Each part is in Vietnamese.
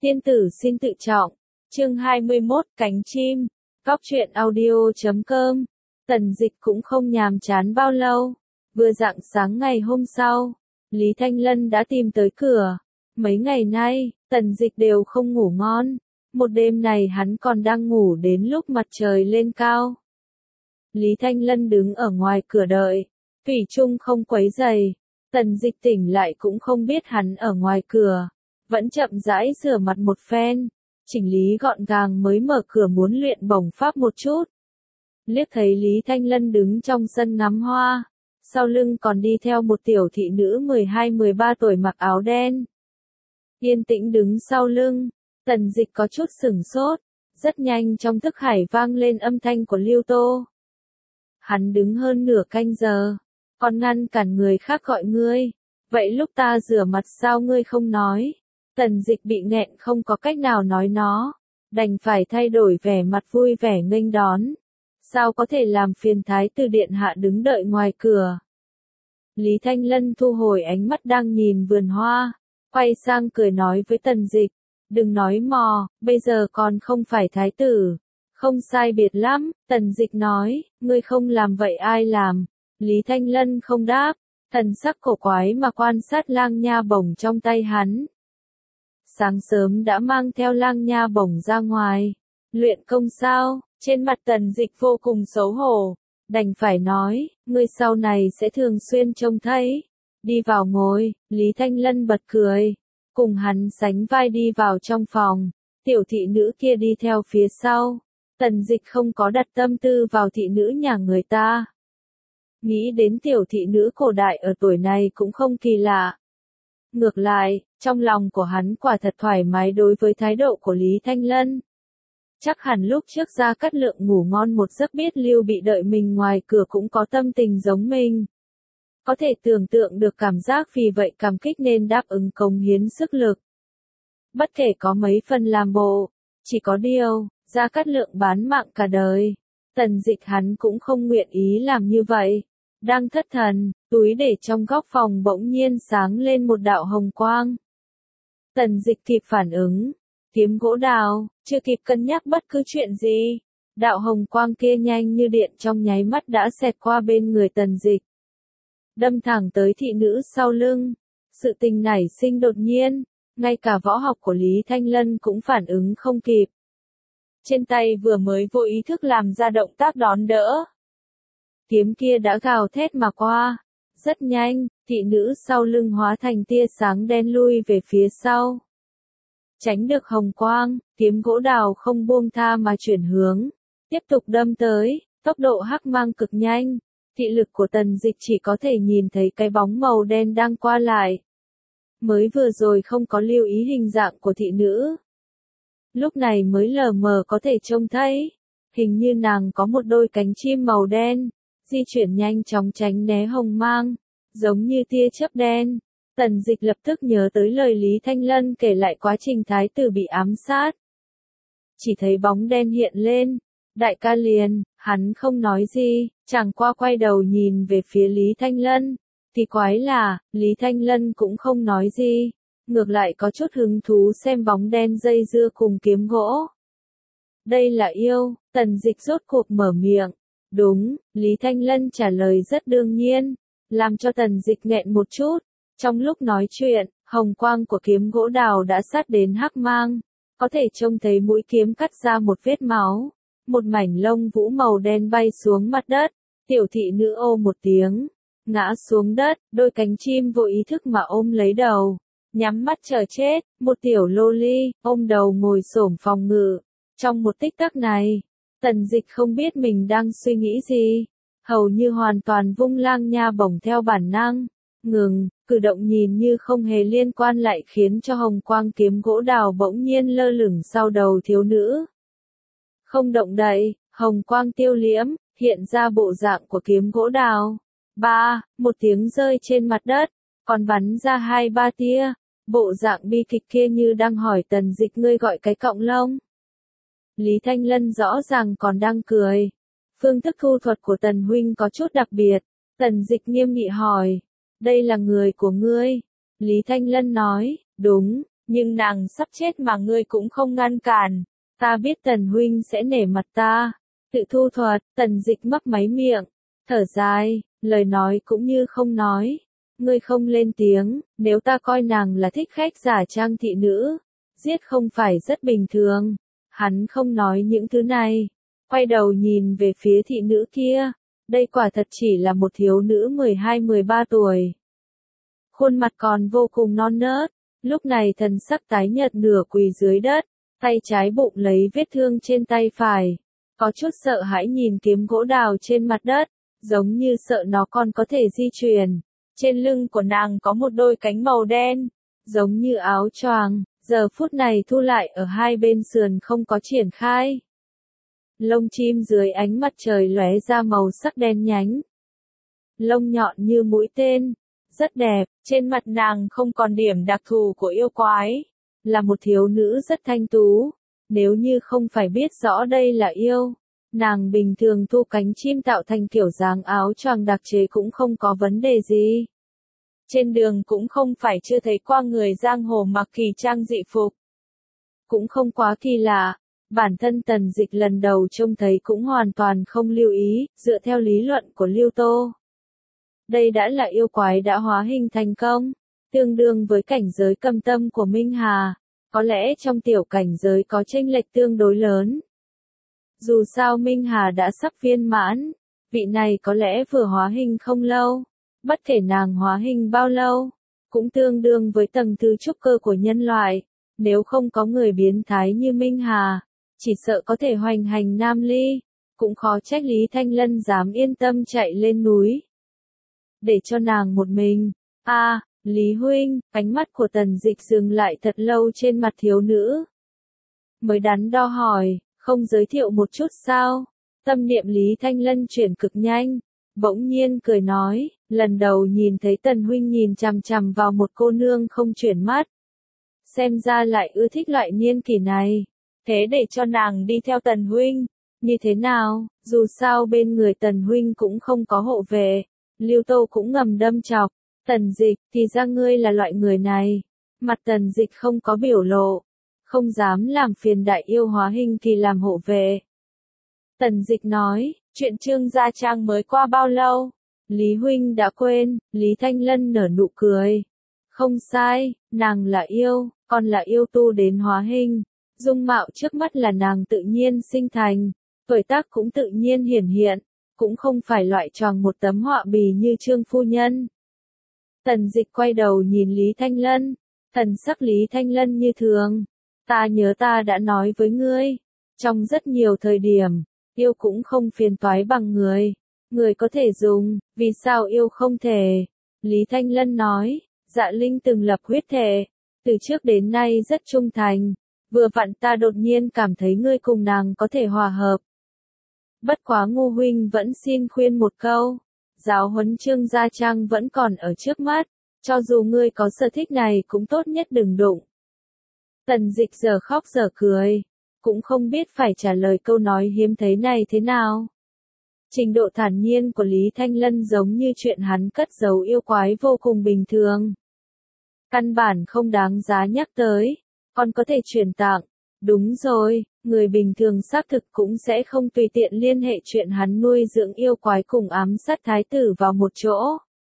Tiên tử xin tự trọng. Chương 21 Cánh chim. Góc truyện audio.com. Tần Dịch cũng không nhàm chán bao lâu. Vừa rạng sáng ngày hôm sau, Lý Thanh Lân đã tìm tới cửa. Mấy ngày nay, Tần Dịch đều không ngủ ngon. Một đêm này hắn còn đang ngủ đến lúc mặt trời lên cao. Lý Thanh Lân đứng ở ngoài cửa đợi. Thủy chung không quấy rầy. Tần Dịch tỉnh lại cũng không biết hắn ở ngoài cửa. Vẫn chậm rãi rửa mặt một phen, chỉnh lý gọn gàng mới mở cửa muốn luyện bổng pháp một chút. Liếc thấy Lý Thanh Lân đứng trong sân ngắm hoa, sau lưng còn đi theo một tiểu thị nữ 12-13 tuổi mặc áo đen. Yên tĩnh đứng sau lưng, Tần Dịch có chút sửng sốt, rất nhanh trong thức hải vang lên âm thanh của Lưu Tô. Hắn đứng hơn nửa canh giờ, còn ngăn cản người khác gọi ngươi, vậy lúc ta rửa mặt sao ngươi không nói? Tần Dịch bị nghẹn không có cách nào nói nó, đành phải thay đổi vẻ mặt vui vẻ nghênh đón. Sao có thể làm phiền thái tử điện hạ đứng đợi ngoài cửa? Lý Thanh Lân thu hồi ánh mắt đang nhìn vườn hoa, quay sang cười nói với Tần Dịch, đừng nói mò, bây giờ còn không phải thái tử. Không sai biệt lắm, Tần Dịch nói, ngươi không làm vậy ai làm? Lý Thanh Lân không đáp, thần sắc cổ quái mà quan sát lang nha bổng trong tay hắn. Sáng sớm đã mang theo lang nha bổng ra ngoài. Luyện công sao? Trên mặt Tần Dịch vô cùng xấu hổ. Đành phải nói, ngươi sau này sẽ thường xuyên trông thấy. Đi vào ngồi, Lý Thanh Lân bật cười. Cùng hắn sánh vai đi vào trong phòng. Tiểu thị nữ kia đi theo phía sau. Tần Dịch không có đặt tâm tư vào thị nữ nhà người ta. Nghĩ đến tiểu thị nữ cổ đại ở tuổi này cũng không kỳ lạ. Ngược lại, trong lòng của hắn quả thật thoải mái đối với thái độ của Lý Thanh Lân. Chắc hẳn lúc trước Gia Cát Lượng ngủ ngon một giấc biết Lưu Bị đợi mình ngoài cửa cũng có tâm tình giống mình. Có thể tưởng tượng được cảm giác vì vậy cảm kích nên đáp ứng cống hiến sức lực. Bất kể có mấy phần làm bộ, chỉ có điều, Gia Cát Lượng bán mạng cả đời. Tần Dịch hắn cũng không nguyện ý làm như vậy. Đang thất thần, túi để trong góc phòng bỗng nhiên sáng lên một đạo hồng quang. Tần Dịch kịp phản ứng, kiếm gỗ đào, chưa kịp cân nhắc bất cứ chuyện gì. Đạo hồng quang kia nhanh như điện trong nháy mắt đã xẹt qua bên người Tần Dịch. Đâm thẳng tới thị nữ sau lưng. Sự tình nảy sinh đột nhiên, ngay cả võ học của Lý Thanh Lân cũng phản ứng không kịp. Trên tay vừa mới vô ý thức làm ra động tác đón đỡ. Kiếm kia đã gào thét mà qua. Rất nhanh, thị nữ sau lưng hóa thành tia sáng đen lui về phía sau. Tránh được hồng quang, kiếm gỗ đào không buông tha mà chuyển hướng. Tiếp tục đâm tới, tốc độ hắc mang cực nhanh. Thị lực của Tần Dịch chỉ có thể nhìn thấy cái bóng màu đen đang qua lại. Mới vừa rồi không có lưu ý hình dạng của thị nữ. Lúc này mới lờ mờ có thể trông thấy. Hình như nàng có một đôi cánh chim màu đen. Di chuyển nhanh chóng tránh né hồng mang, giống như tia chớp đen. Tần Dịch lập tức nhớ tới lời Lý Thanh Lân kể lại quá trình thái tử bị ám sát. Chỉ thấy bóng đen hiện lên, đại ca liền, hắn không nói gì, chẳng qua quay đầu nhìn về phía Lý Thanh Lân. Thì quái là, Lý Thanh Lân cũng không nói gì, ngược lại có chút hứng thú xem bóng đen dây dưa cùng kiếm gỗ. Đây là yêu, Tần Dịch rốt cuộc mở miệng. Đúng, Lý Thanh Lân trả lời rất đương nhiên, làm cho Tần Dịch nghẹn một chút. Trong lúc nói chuyện, hồng quang của kiếm gỗ đào đã sát đến hắc mang, có thể trông thấy mũi kiếm cắt ra một vết máu, một mảnh lông vũ màu đen bay xuống mặt đất, tiểu thị nữ ô một tiếng, ngã xuống đất, đôi cánh chim vô ý thức mà ôm lấy đầu, nhắm mắt chờ chết, một tiểu lô ly, ôm đầu ngồi xổm phòng ngự. Trong một tích tắc này, Tần Dịch không biết mình đang suy nghĩ gì, hầu như hoàn toàn vung lang nha bổng theo bản năng, ngừng, cử động nhìn như không hề liên quan lại khiến cho hồng quang kiếm gỗ đào bỗng nhiên lơ lửng sau đầu thiếu nữ. Không động đậy, hồng quang tiêu liễm, hiện ra bộ dạng của kiếm gỗ đào. Một tiếng rơi trên mặt đất, còn bắn ra 2-3 tia, bộ dạng bi kịch kia như đang hỏi Tần Dịch ngươi gọi cái cọng lông. Lý Thanh Lân rõ ràng còn đang cười. Phương thức thu thuật của Tần huynh có chút đặc biệt. Tần Dịch nghiêm nghị hỏi. Đây là người của ngươi. Lý Thanh Lân nói, đúng, nhưng nàng sắp chết mà ngươi cũng không ngăn cản. Ta biết Tần huynh sẽ nể mặt ta. Tự thu thuật, Tần Dịch mấp máy miệng, thở dài, lời nói cũng như không nói. Ngươi không lên tiếng, nếu ta coi nàng là thích khách giả trang thị nữ, giết không phải rất bình thường. Hắn không nói những thứ này, quay đầu nhìn về phía thị nữ kia. Đây quả thật chỉ là một thiếu nữ 12-13 tuổi. Khuôn mặt còn vô cùng non nớt, lúc này thần sắc tái nhợt nửa quỳ dưới đất, tay trái bụng lấy vết thương trên tay phải. Có chút sợ hãi nhìn kiếm gỗ đào trên mặt đất, giống như sợ nó còn có thể di chuyển. Trên lưng của nàng có một đôi cánh màu đen, giống như áo choàng, giờ phút này thu lại ở hai bên sườn không có triển khai. Lông chim dưới ánh mặt trời lóe ra màu sắc đen nhánh. Lông nhọn như mũi tên, rất đẹp, trên mặt nàng không còn điểm đặc thù của yêu quái. Là một thiếu nữ rất thanh tú, nếu như không phải biết rõ đây là yêu, nàng bình thường thu cánh chim tạo thành kiểu dáng áo choàng đặc chế cũng không có vấn đề gì. Trên đường cũng không phải chưa thấy qua người giang hồ mặc kỳ trang dị phục. Cũng không quá kỳ lạ, bản thân Tần Dịch lần đầu trông thấy cũng hoàn toàn không lưu ý, dựa theo lý luận của Lưu Tô. Đây đã là yêu quái đã hóa hình thành công, tương đương với cảnh giới cầm tâm của Minh Hà, có lẽ trong tiểu cảnh giới có chênh lệch tương đối lớn. Dù sao Minh Hà đã sắp viên mãn, vị này có lẽ vừa hóa hình không lâu, bất kể nàng hóa hình bao lâu, cũng tương đương với tầng thứ trúc cơ của nhân loại, nếu không có người biến thái như Minh Hà, chỉ sợ có thể hoành hành Nam Ly, cũng khó trách Lý Thanh Lân dám yên tâm chạy lên núi. Để cho nàng một mình, Lý huynh, ánh mắt của Tần Dịch dừng lại thật lâu trên mặt thiếu nữ. Mới đắn đo hỏi, không giới thiệu một chút sao? Tâm niệm Lý Thanh Lân chuyển cực nhanh, bỗng nhiên cười nói, lần đầu nhìn thấy Tần huynh nhìn chằm chằm vào một cô nương không chuyển mắt. Xem ra lại ưa thích loại niên kỷ này, thế để cho nàng đi theo Tần huynh, như thế nào, dù sao bên người Tần huynh cũng không có hộ vệ. Lưu Tô cũng ngầm đâm chọc, Tần Dịch, thì ra ngươi là loại người này. Mặt Tần Dịch không có biểu lộ, không dám làm phiền đại yêu hóa hình kỳ làm hộ vệ. Tần Dịch nói, chuyện Trương Gia Trang mới qua bao lâu? Lý huynh đã quên, Lý Thanh Lân nở nụ cười. Không sai, nàng là yêu, còn là yêu tu đến hóa hình. Dung mạo trước mắt là nàng tự nhiên sinh thành, tuổi tác cũng tự nhiên hiển hiện. Cũng không phải loại tròn một tấm họa bì như Trương phu nhân. Tần Dịch quay đầu nhìn Lý Thanh Lân, thần sắc Lý Thanh Lân như thường. Ta nhớ ta đã nói với ngươi, trong rất nhiều thời điểm, yêu cũng không phiền toái bằng người. Người có thể dùng, vì sao yêu không thể? Lý Thanh Lân nói, Dạ Linh từng lập huyết thệ, từ trước đến nay rất trung thành. Vừa vặn ta đột nhiên cảm thấy ngươi cùng nàng có thể hòa hợp. Bất quá Ngô huynh vẫn xin khuyên một câu, giáo huấn Trương Gia Trang vẫn còn ở trước mắt, cho dù ngươi có sở thích này cũng tốt nhất đừng đụng. Tần Dịch giờ khóc giờ cười, cũng không biết phải trả lời câu nói hiếm thấy này thế nào. Trình độ thản nhiên của Lý Thanh Lân giống như chuyện hắn cất giấu yêu quái vô cùng bình thường. Căn bản không đáng giá nhắc tới, còn có thể truyền tặng. Đúng rồi, người bình thường xác thực cũng sẽ không tùy tiện liên hệ chuyện hắn nuôi dưỡng yêu quái cùng ám sát thái tử vào một chỗ.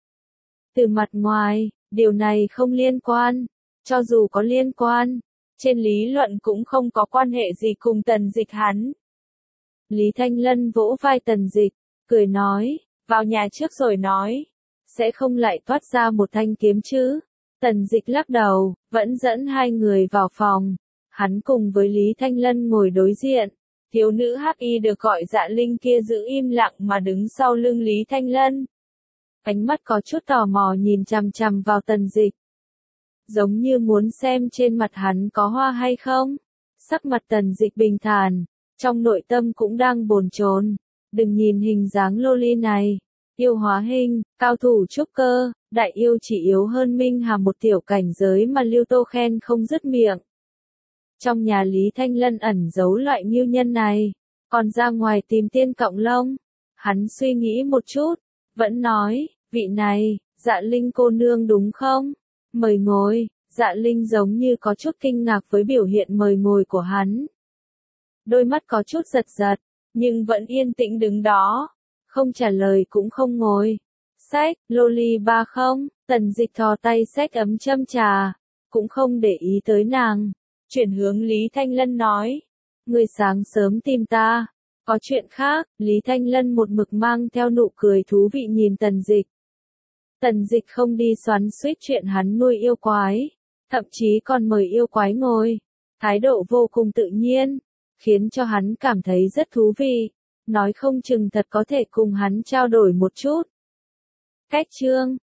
Từ mặt ngoài, điều này không liên quan, cho dù có liên quan, trên lý luận cũng không có quan hệ gì cùng Tần Dịch hắn. Lý Thanh Lân vỗ vai Tần Dịch, cười nói, vào nhà trước rồi nói, sẽ không lại toát ra một thanh kiếm chứ. Tần Dịch lắc đầu, vẫn dẫn hai người vào phòng. Hắn cùng với Lý Thanh Lân ngồi đối diện, thiếu nữ hắc y được gọi Dạ Linh kia giữ im lặng mà đứng sau lưng Lý Thanh Lân. Ánh mắt có chút tò mò nhìn chằm chằm vào Tần Dịch. Giống như muốn xem trên mặt hắn có hoa hay không. Sắc mặt Tần Dịch bình thản, trong nội tâm cũng đang bồn chồn. Đừng nhìn hình dáng loli này, yêu hóa hình, cao thủ trúc cơ, đại yêu chỉ yếu hơn Minh Hà một tiểu cảnh giới mà Lưu Tô khen không dứt miệng. Trong nhà Lý Thanh Lân ẩn giấu loại nghiêu nhân này, còn ra ngoài tìm tiên cọng lông. Hắn suy nghĩ một chút, vẫn nói, vị này, Dạ Linh cô nương đúng không? Mời ngồi. Dạ Linh giống như có chút kinh ngạc với biểu hiện mời ngồi của hắn. Đôi mắt có chút giật giật, nhưng vẫn yên tĩnh đứng đó, không trả lời cũng không ngồi. Xách, loli ba không, Tần Dịch thò tay xách ấm châm trà, cũng không để ý tới nàng. Chuyển hướng Lý Thanh Lân nói, người sáng sớm tìm ta, có chuyện khác. Lý Thanh Lân một mực mang theo nụ cười thú vị nhìn Tần Dịch. Tần Dịch không đi xoắn xuýt chuyện hắn nuôi yêu quái, thậm chí còn mời yêu quái ngồi, thái độ vô cùng tự nhiên, khiến cho hắn cảm thấy rất thú vị, nói không chừng thật có thể cùng hắn trao đổi một chút. Cách chương